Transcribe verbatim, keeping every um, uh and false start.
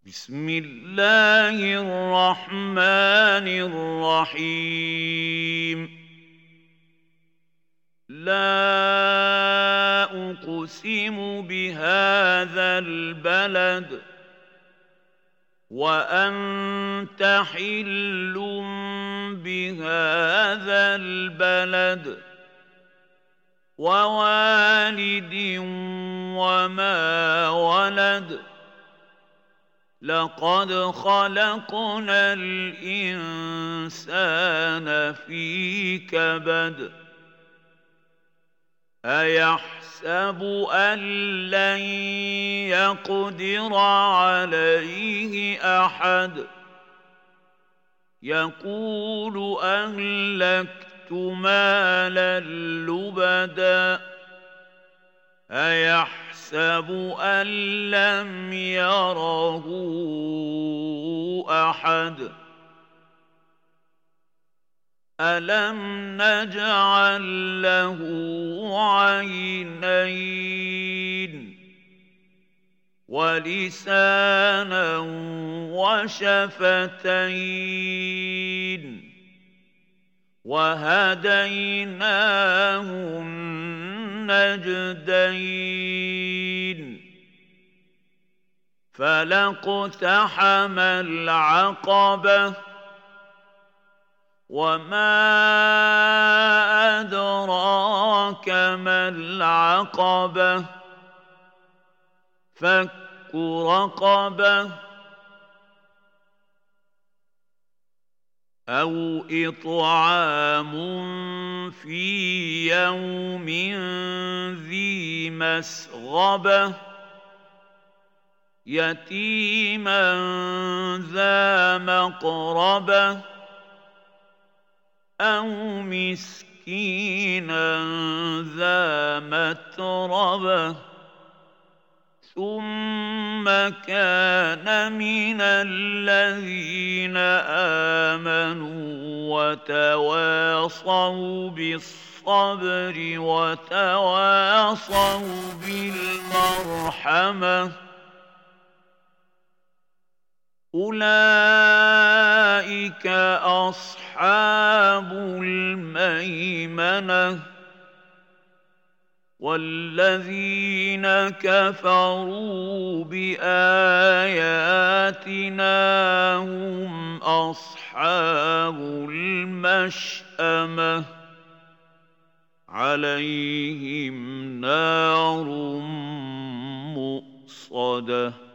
بسم الله الرحمن الرحيم لا أقسم بهذا البلد وأنت حل بهذا البلد ووالد وما ولد لقد خلقنا الإنسان في كبد أيحسب أن لن يقدر عليه أحد يقول أهلكت مالا لبدا أيحسب أن لم يره أحد ألم نجعل له عينين ولسانا وشفتين وهديناه النجدين فلاقتحم العقبة وما أدراك ما العقبة فك رقبة أو إطعام في يوم ذي مسغبة يتيما ذا مقربة أو مسكينا ذا متربة ثم كان من الذين آمنوا وتواصوا بالصبر وتواصوا بالمرحمة أولئك أصحاب الميمنة والذين كفروا بآياتنا هم أصحاب المشأمة عليهم نار مؤصدة